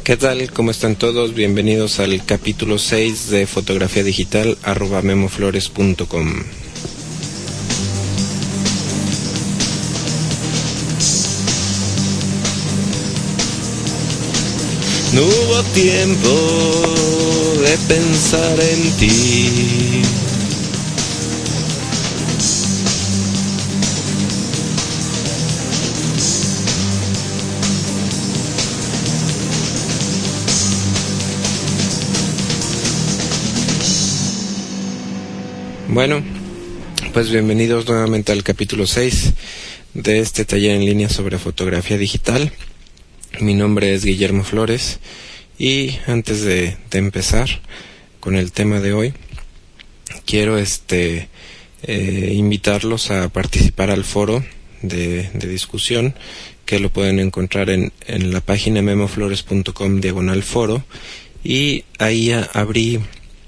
¿Qué tal? ¿Cómo están todos? Bienvenidos al capítulo 6 de fotografía digital @memoflores.com. No hubo tiempo de pensar en ti. Bueno, pues bienvenidos nuevamente al capítulo 6 de este taller en línea sobre fotografía digital. Mi nombre es Guillermo Flores y antes de empezar con el tema de hoy, quiero invitarlos a participar al foro de discusión que lo pueden encontrar en la página memoflores.com/foro, y ahí abrí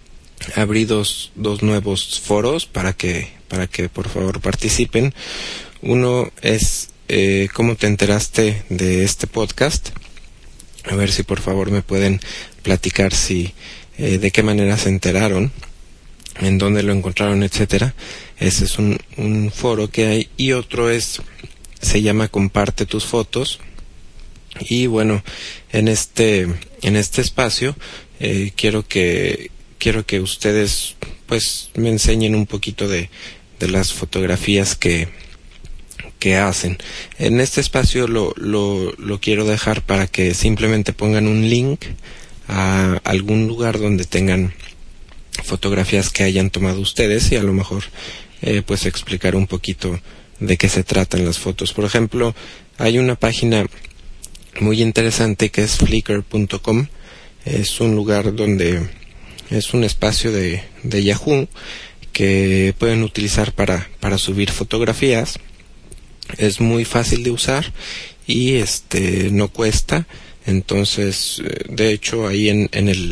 dos nuevos foros para que por favor participen. Uno es ¿cómo te enteraste de este podcast? A ver si por favor me pueden platicar de qué manera se enteraron, en dónde lo encontraron, etcétera. Ese es un foro que hay. Y otro se llama Comparte tus fotos. Y bueno, en este espacio quiero que ustedes pues me enseñen un poquito de las fotografías que hacen. En este espacio lo quiero dejar para que simplemente pongan un link a algún lugar donde tengan fotografías que hayan tomado ustedes, y a lo mejor pues explicar un poquito de qué se tratan las fotos. Por ejemplo, hay una página muy interesante que es flickr.com. Es un lugar donde es un espacio de Yahoo que pueden utilizar para subir fotografías. Es muy fácil de usar y no cuesta. Entonces, de hecho, ahí en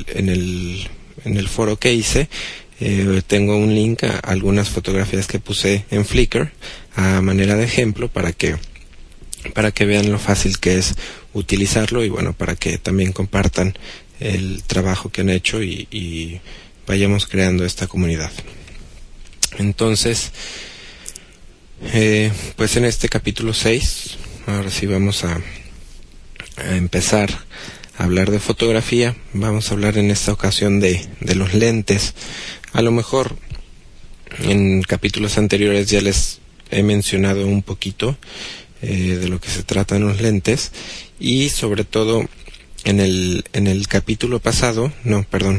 el foro que hice tengo un link a algunas fotografías que puse en Flickr a manera de ejemplo para que vean lo fácil que es utilizarlo, y bueno, para que también compartan el trabajo que han hecho y vayamos creando esta comunidad. Entonces, pues en este capítulo 6, ahora sí vamos a empezar a hablar de fotografía. Vamos a hablar en esta ocasión de los lentes. A lo mejor en capítulos anteriores ya les he mencionado un poquito de lo que se tratan los lentes, y sobre todo en el capítulo pasado, en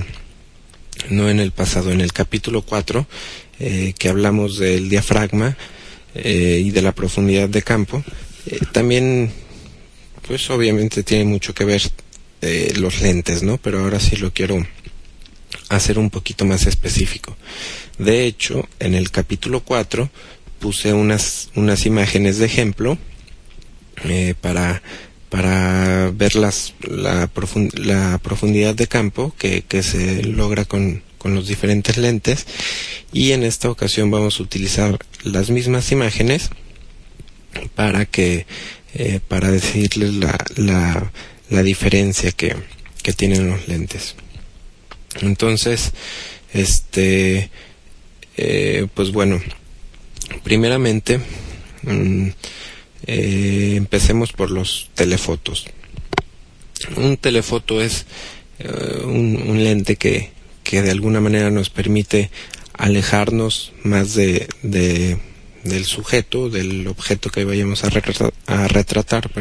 el capítulo 4, que hablamos del diafragma y de la profundidad de campo, también pues obviamente tiene mucho que ver los lentes, ¿no? Pero ahora sí lo quiero hacer un poquito más específico. De hecho, en el capítulo 4 puse unas imágenes de ejemplo para ver la profundidad de campo que se logra con los diferentes lentes, y en esta ocasión vamos a utilizar las mismas imágenes para decirles la diferencia que tienen los lentes. Entonces, pues bueno, primeramente empecemos por los telefotos. Un telefoto es un lente que de alguna manera nos permite alejarnos más del sujeto, del objeto que vayamos a retratar,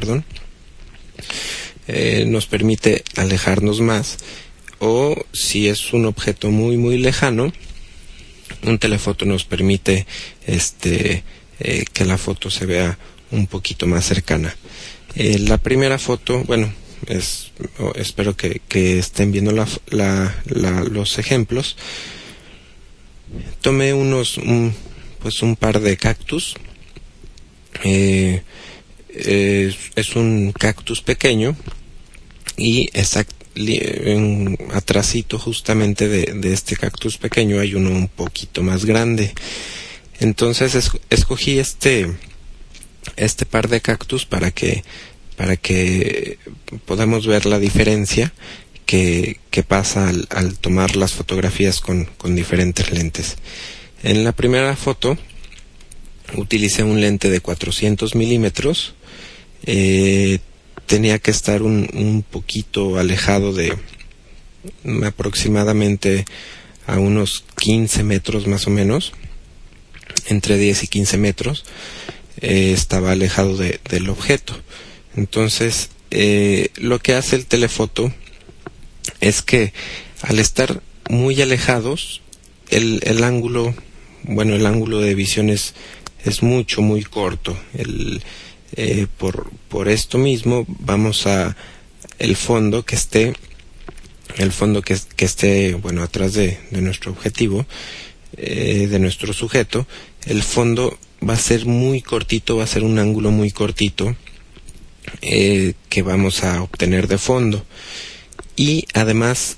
nos permite alejarnos más, o si es un objeto muy muy lejano, un telefoto nos permite que la foto se vea un poquito más cercana. La primera foto, bueno, espero que estén viendo los ejemplos. Tomé un par de cactus. Es un cactus pequeño y atrasito justamente de este cactus pequeño hay uno un poquito más grande. Entonces escogí este par de cactus para que podamos ver la diferencia que pasa al tomar las fotografías con diferentes lentes. En la primera foto utilicé un lente de 400 milímetros. Tenía que estar un poquito alejado de aproximadamente a unos 15 metros más o menos, entre 10 y 15 metros. Estaba alejado del objeto. Entonces lo que hace el telefoto es que al estar muy alejados, el ángulo de visión es muy corto. Por esto mismo vamos a el fondo que esté atrás de nuestro objetivo, de nuestro sujeto. El fondo va a ser muy cortito, va a ser un ángulo muy cortito que vamos a obtener de fondo. Y además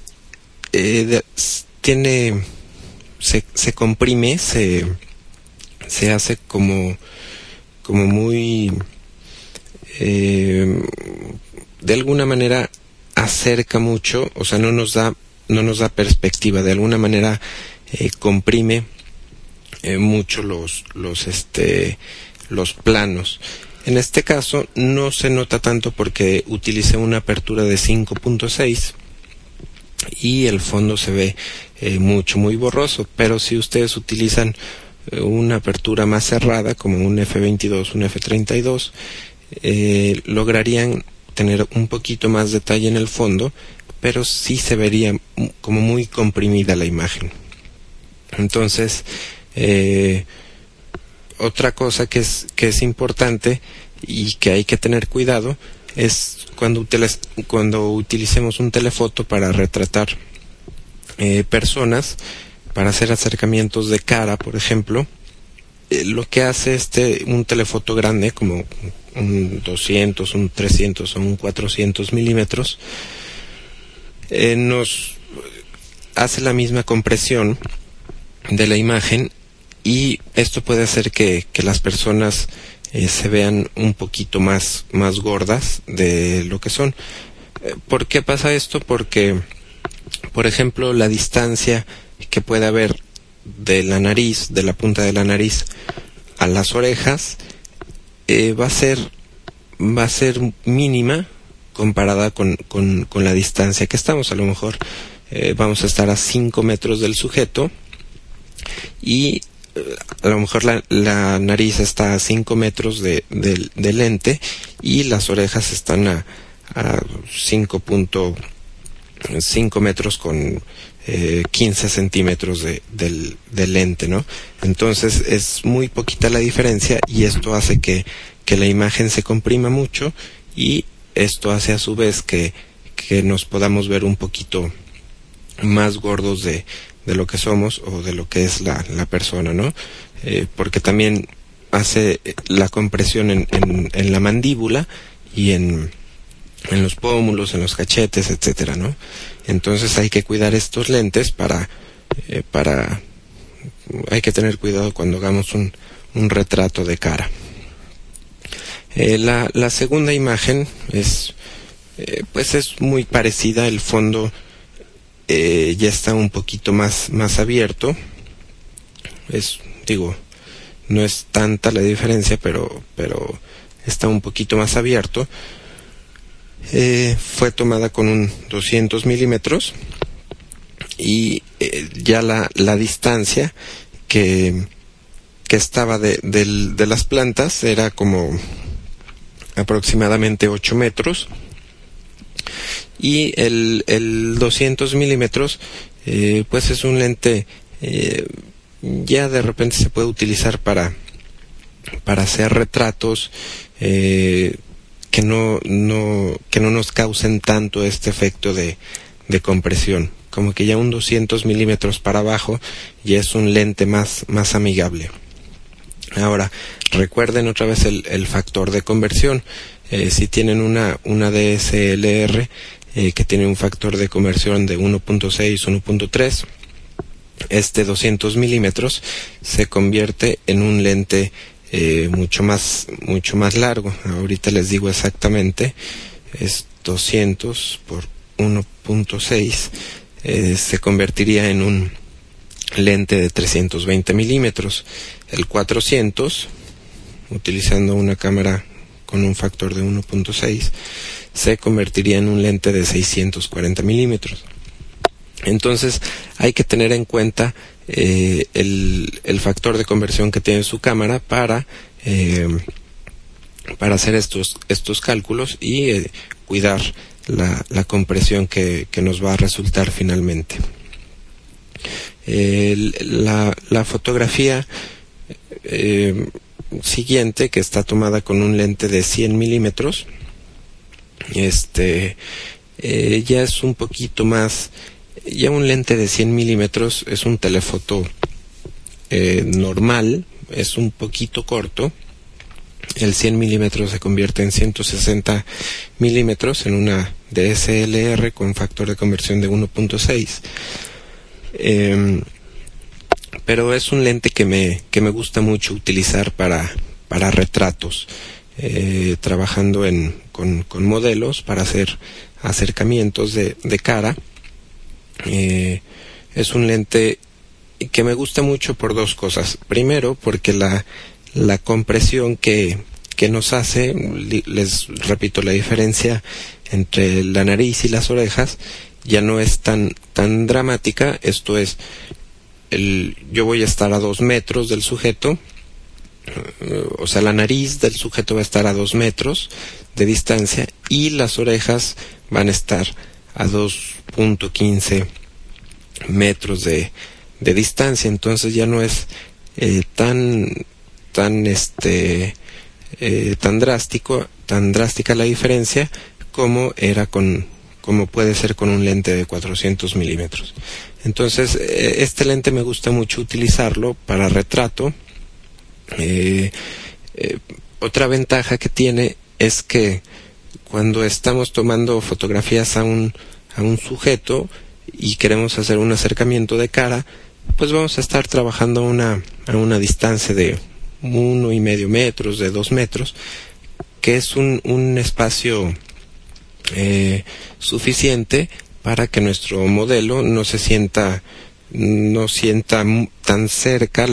se comprime, se hace como muy de alguna manera acerca mucho, o sea, no nos da perspectiva, de alguna manera comprime mucho los planos. En este caso no se nota tanto porque utilicé una apertura de 5.6 y el fondo se ve muy borroso, pero si ustedes utilizan una apertura más cerrada como un F22, un F32, lograrían tener un poquito más detalle en el fondo, pero sí se vería como muy comprimida la imagen. Entonces otra cosa que es importante y que hay que tener cuidado es cuando utilicemos un telefoto para retratar personas, para hacer acercamientos de cara, por ejemplo. Lo que hace un telefoto grande, como un 200, un 300 o un 400 milímetros, nos hace la misma compresión de la imagen, y esto puede hacer que las personas se vean un poquito más gordas de lo que son. ¿Por qué pasa esto? Porque, por ejemplo, la distancia que puede haber de la nariz, de la punta de la nariz a las orejas, va a ser mínima comparada con la distancia que estamos. A lo mejor vamos a estar a 5 metros del sujeto, y a lo mejor la nariz está a 5 metros del lente, y las orejas están a 5.5 metros con 15 centímetros del lente, ¿no? Entonces es muy poquita la diferencia, y esto hace que la imagen se comprima mucho, y esto hace a su vez que nos podamos ver un poquito más gordos de lo que somos o de lo que es la persona, ¿no? Porque también hace la compresión en la mandíbula y en los pómulos, en los cachetes, etcétera, ¿no? Entonces hay que cuidar estos lentes hay que tener cuidado cuando hagamos un retrato de cara. La segunda imagen es muy parecida. El fondo ya está un poquito más abierto. No es tanta la diferencia, pero está un poquito más abierto. Fue tomada con un 200 milímetros, y ya la distancia que estaba de las plantas era como aproximadamente 8 metros, y el 200 milímetros pues es un lente ya de repente se puede utilizar para hacer retratos que no nos causen tanto este efecto de compresión. Como que ya un 200 milímetros para abajo ya es un lente más amigable. Ahora, recuerden otra vez el factor de conversión. Si tienen una DSLR que tiene un factor de conversión de 1.6, 1.3, este 200 milímetros se convierte en un lente mucho más largo. Ahorita les digo exactamente, es 200 por 1.6, se convertiría en un lente de 320 milímetros. El 400, utilizando una cámara con un factor de 1.6, se convertiría en un lente de 640 milímetros. Entonces hay que tener en cuenta el factor de conversión que tiene su cámara para hacer estos cálculos y cuidar la compresión que nos va a resultar finalmente. La fotografía siguiente, que está tomada con un lente de 100 milímetros, ya es un poquito más. Ya un lente de 100 milímetros es un telefoto normal, es un poquito corto. El 100 milímetros se convierte en 160 milímetros en una DSLR con factor de conversión de 1.6. Pero es un lente que me gusta mucho utilizar para retratos, trabajando con modelos para hacer acercamientos de cara. Es un lente que me gusta mucho por dos cosas. Primero, porque la compresión que nos hace, les repito, la diferencia entre la nariz y las orejas ya no es tan dramática. Esto es, yo voy a estar a 2 metros del sujeto, o sea, la nariz del sujeto va a estar a 2 metros de distancia y las orejas van a estar a 2.15 metros de distancia. Entonces ya no es tan drástica la diferencia como puede ser con un lente de 400 milímetros. Entonces este lente me gusta mucho utilizarlo para retrato. Otra ventaja que tiene es que cuando estamos tomando fotografías a un sujeto y queremos hacer un acercamiento de cara, pues vamos a estar trabajando a una distancia de 1,5 metros, de 2 metros, que es un espacio suficiente para que nuestro modelo no sienta tan cerca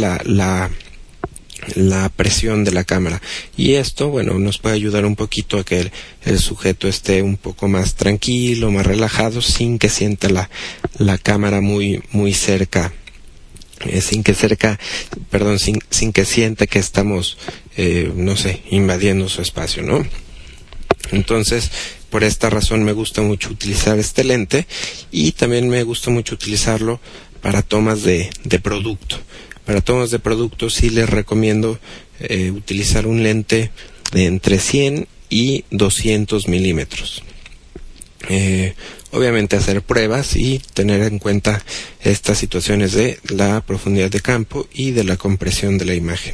la presión de la cámara. Y esto, bueno, nos puede ayudar un poquito a que el sujeto esté un poco más tranquilo, más relajado, sin que sienta la cámara muy cerca, sin que sienta que estamos, invadiendo su espacio, ¿no? Entonces, por esta razón me gusta mucho utilizar este lente, y también me gusta mucho utilizarlo para tomas de producto. Para tomas de producto sí les recomiendo utilizar un lente de entre 100 y 200 milímetros. Obviamente hacer pruebas y tener en cuenta estas situaciones de la profundidad de campo y de la compresión de la imagen.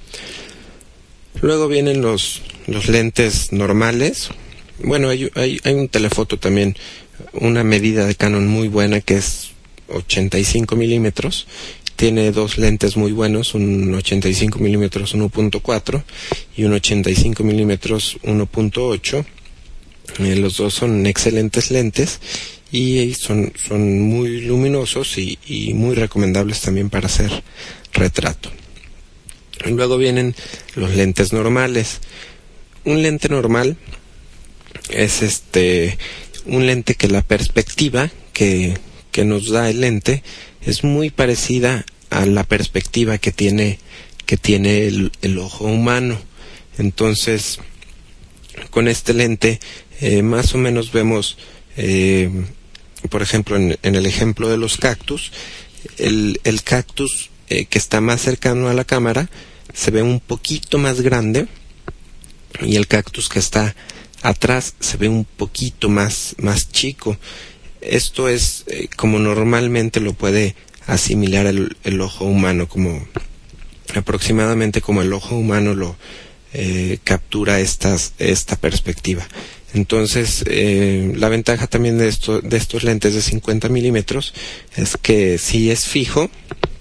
Luego vienen los lentes normales. Bueno, hay un telefoto también, una medida de Canon muy buena, que es 85 milímetros. Tiene dos lentes muy buenos, un 85 milímetros 1.4 y un 85 milímetros 1.8. Los dos son excelentes lentes y son muy luminosos y muy recomendables también para hacer retrato. Luego vienen los lentes normales. Un lente normal es un lente que la perspectiva que nos da el lente es muy parecida a la perspectiva que tiene el ojo humano. Entonces, con este lente más o menos vemos, por ejemplo, en el ejemplo de los cactus, el cactus que está más cercano a la cámara se ve un poquito más grande, y el cactus que está atrás se ve un poquito más chico. Esto es como normalmente lo puede asimilar el ojo humano, como aproximadamente como el ojo humano lo captura esta perspectiva. Entonces, la ventaja también de estos lentes de 50 milímetros es que si es fijo,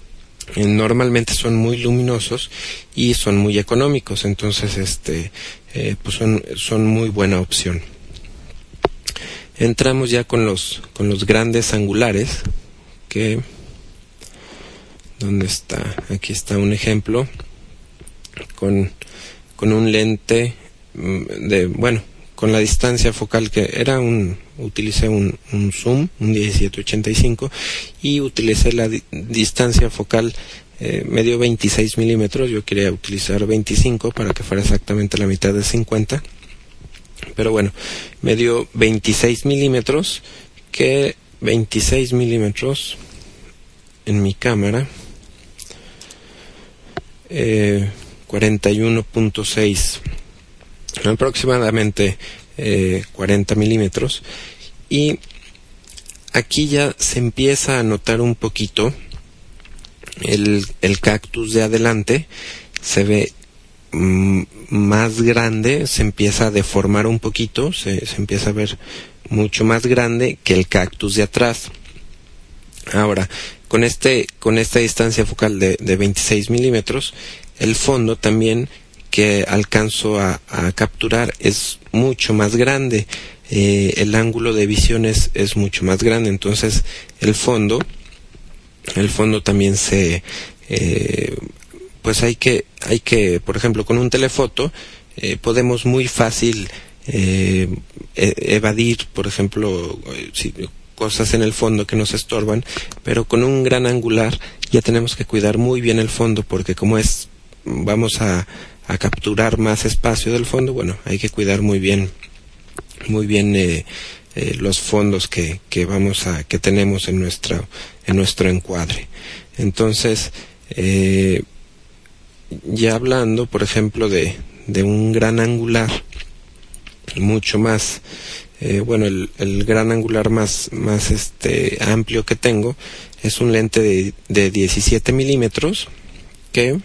normalmente son muy luminosos y son muy económicos, entonces pues son muy buena opción. Entramos ya con los grandes angulares, que ¿dónde está? Aquí está un ejemplo con un lente con la distancia focal que utilicé un zoom, un 1785, y utilicé la distancia focal, me dio 26 milímetros, yo quería utilizar 25 para que fuera exactamente la mitad de 50, pero bueno, me dio 26 milímetros, que 26 milímetros en mi cámara, 41.6, aproximadamente 40 milímetros, y aquí ya se empieza a notar un poquito el cactus de adelante, se ve más grande, se empieza a deformar un poquito, se empieza a ver mucho más grande que el cactus de atrás. Ahora, con esta distancia focal de 26 milímetros, el fondo también que alcanzo a capturar es mucho más grande, el ángulo de visión es mucho más grande, entonces el fondo también pues hay que, por ejemplo, con un telefoto podemos muy fácil evadir, por ejemplo, cosas en el fondo que nos estorban, pero con un gran angular ya tenemos que cuidar muy bien el fondo, porque como vamos a capturar más espacio del fondo, bueno, hay que cuidar muy bien los fondos que tenemos en nuestro encuadre. Entonces, ya hablando, por ejemplo, de un gran angular mucho más, el gran angular más amplio que tengo es un lente de 17 milímetros que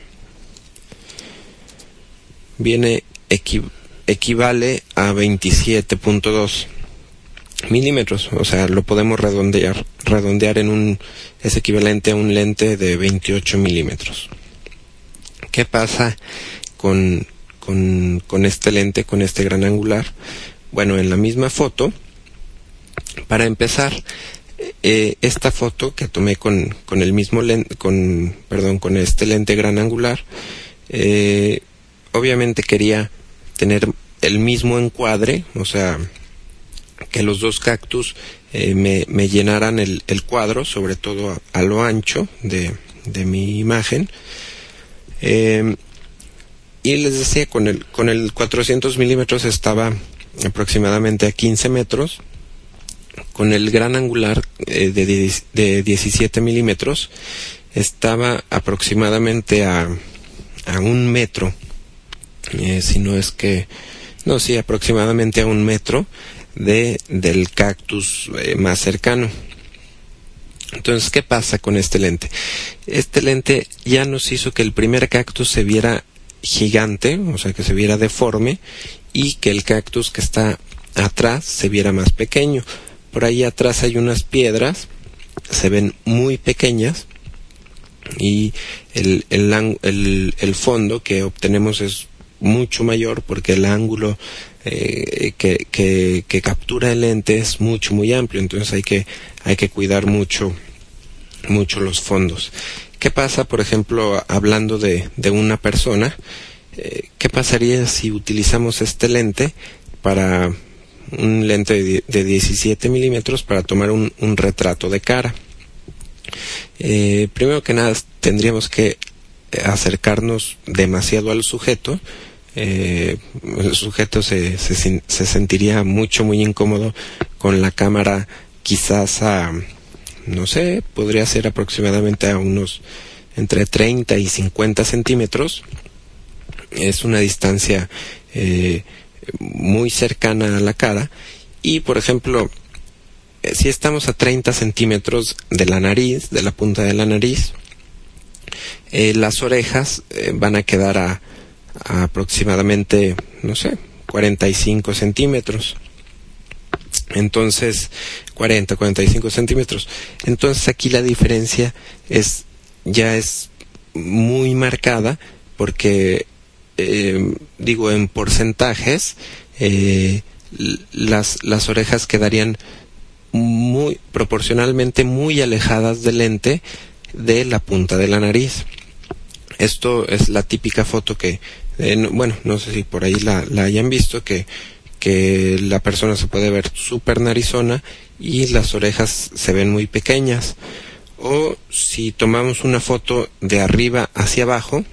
equivale a 27.2 milímetros, o sea, lo podemos redondear es equivalente a un lente de 28 milímetros. ¿Qué pasa con este lente, con este gran angular? Bueno, en la misma foto, para empezar, esta foto que tomé con el mismo lente, con este lente gran angular, obviamente quería tener el mismo encuadre, o sea, que los dos cactus me llenaran el cuadro, sobre todo a lo ancho de mi imagen. Y les decía, con el 400 milímetros estaba aproximadamente a 15 metros, con el gran angular de 17 milímetros estaba aproximadamente a 1 metro, aproximadamente a 1 metro del cactus más cercano. Entonces, ¿qué pasa con este lente? Este lente ya nos hizo que el primer cactus se viera gigante, o sea, que se viera deforme, y que el cactus que está atrás se viera más pequeño. Por ahí atrás hay unas piedras, se ven muy pequeñas, y el fondo que obtenemos es mucho mayor, porque el ángulo que captura el lente es muy amplio, entonces hay que cuidar mucho los fondos. ¿Qué pasa, por ejemplo, hablando de una persona? ¿Qué pasaría si utilizamos este lente para un lente de 17 milímetros para tomar un retrato de cara? Primero que nada, tendríamos que acercarnos demasiado al sujeto. El sujeto se sentiría muy incómodo con la cámara, quizás podría ser aproximadamente a unos entre 30 y 50 centímetros. Es una distancia muy cercana a la cara, y por ejemplo, si estamos a 30 centímetros de la nariz, de la punta de la nariz, las orejas van a quedar a aproximadamente 45 centímetros. Entonces 45 centímetros. Entonces aquí la diferencia es muy marcada, porque digo, en porcentajes las orejas quedarían proporcionalmente muy alejadas del lente de la punta de la nariz. Esto es la típica foto que bueno, no sé si por ahí la hayan visto, que la persona se puede ver súper narizona y las orejas se ven muy pequeñas. O si tomamos una foto de arriba hacia abajo,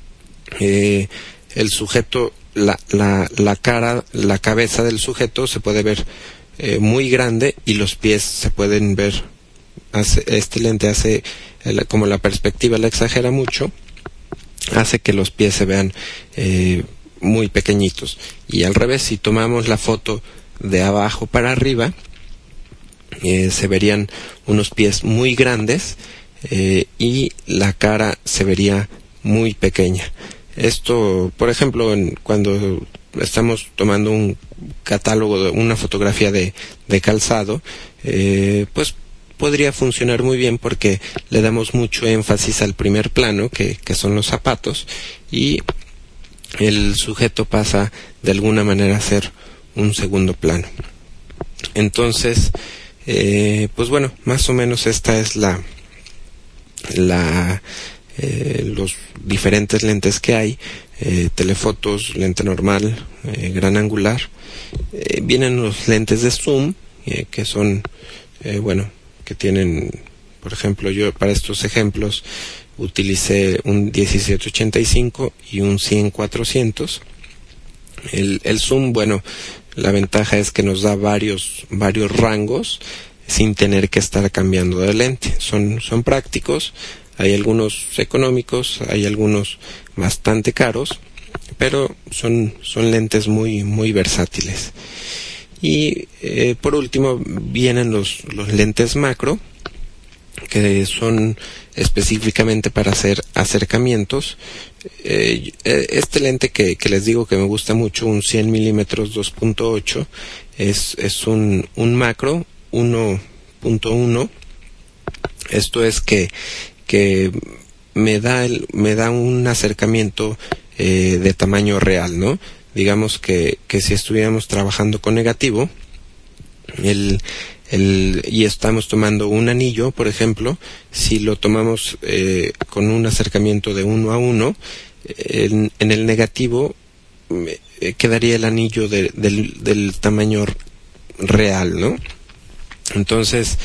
el sujeto, la cara, la cabeza del sujeto se puede ver muy grande y los pies se pueden ver. Este lente hace, como la perspectiva la exagera mucho, hace que los pies se vean muy pequeñitos. Y al revés, si tomamos la foto de abajo para arriba, se verían unos pies muy grandes y la cara se vería muy pequeña. Esto, por ejemplo, cuando estamos tomando un catálogo, una fotografía de calzado, pues podría funcionar muy bien, porque le damos mucho énfasis al primer plano, que son los zapatos, y el sujeto pasa de alguna manera a ser un segundo plano. Entonces, pues bueno, más o menos esta es los diferentes lentes que hay. Telefotos, lente normal, gran angular. Vienen los lentes de zoom, que son, bueno, que tienen, por ejemplo, yo para estos ejemplos utilicé un 1785 y un 100-400. El zoom, bueno, la ventaja es que nos da varios rangos sin tener que estar cambiando de lente. Son prácticos. Hay algunos económicos, hay algunos bastante caros, pero son lentes muy versátiles. Y por último vienen los lentes macro, que son específicamente para hacer acercamientos. Este lente que les digo que me gusta mucho, un 100 milímetros 2.8, es un macro 1.1. Esto es que me da un acercamiento de tamaño real, ¿no? Digamos que si estuviéramos trabajando con negativo, y estamos tomando un anillo, por ejemplo, si lo tomamos con un acercamiento de 1:1, en el negativo quedaría el anillo del tamaño real, ¿no? Entonces,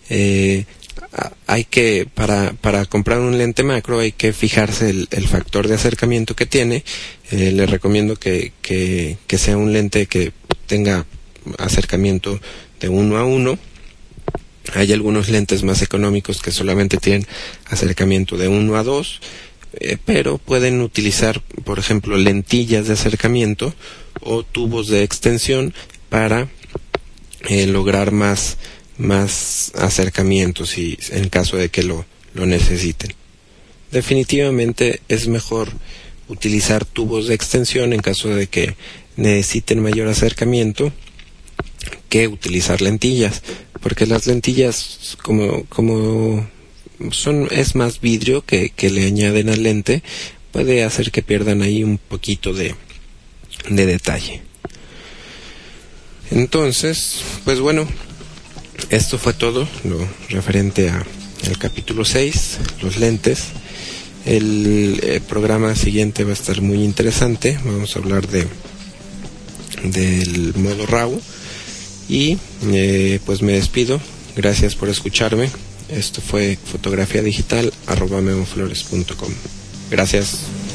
hay que, para comprar un lente macro, hay que fijarse el factor de acercamiento que tiene. Les recomiendo que sea un lente que tenga acercamiento de 1:1. Hay algunos lentes más económicos que solamente tienen acercamiento de 1:2, pero pueden utilizar, por ejemplo, lentillas de acercamiento o tubos de extensión para lograr más acercamientos, y en caso de que lo necesiten. Definitivamente es mejor utilizar tubos de extensión en caso de que necesiten mayor acercamiento que utilizar lentillas, porque las lentillas, como es más vidrio que le añaden al lente, puede hacer que pierdan ahí un poquito de detalle. Entonces, pues bueno, esto fue todo lo referente al capítulo 6, los lentes. El programa siguiente va a estar muy interesante. Vamos a hablar del modo RAW. Y pues me despido. Gracias por escucharme. Esto fue fotografiadigital@memoflores.com. Gracias.